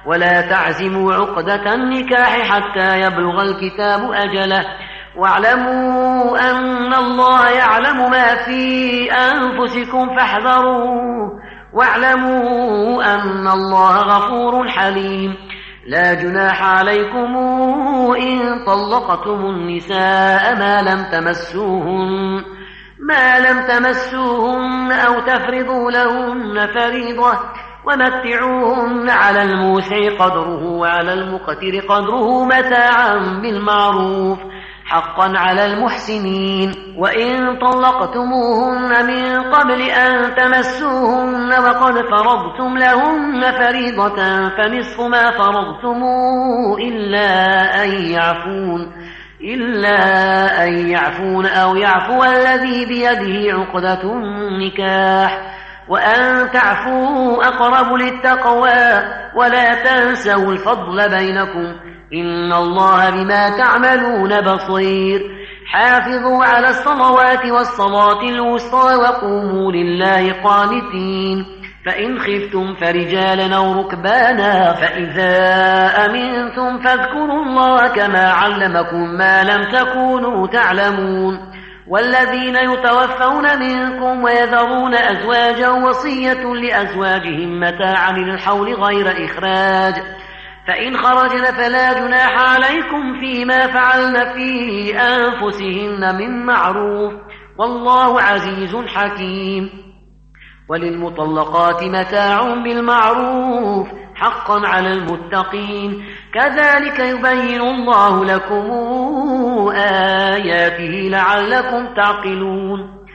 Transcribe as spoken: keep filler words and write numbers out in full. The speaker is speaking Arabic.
ولا تعزموا عقدة النكاح حتى يبلغ الكتاب أجله واعلموا أن الله يعلم ما في أنفسكم فاحذروه واعلموا أن الله غفور حليم. لا جناح عليكم إن طلقتم النساء ما لم تمسوهن ما لم تمسوهن أو تفرضوا لهن فريضة ومتعوهن على الموسع قدره وعلى المقتر قدره متاعا بالمعروف حقا على المحسنين. وإن طلقتموهن من قبل أن تمسوهن وقد فرضتم لهن فريضة فنصف ما فرضتم إلا أن يعفون إلا أن يعفون أو يعفو الذي بيده عقدة النكاح وأن تعفوا أقرب للتقوى ولا تنسوا الفضل بينكم إن الله بما تعملون بصير. حافظوا على الصلوات والصلاة الوسطى وقوموا لله قانتين. فإن خفتم فرجالا أو ركبانا فإذا أمنتم فاذكروا الله كما علمكم ما لم تكونوا تعلمون. والذين يتوفون منكم ويذرون أزواجا وصية لأزواجهم متاعا للحول غير إخراج فإن خرجن فلا جناح عليكم فيما فعلن في أنفسهن من معروف والله عزيز حكيم. وللمطلقات متاع بالمعروف حقا على المتقين كذلك يبين الله لكم آياته لعلكم تعقلون.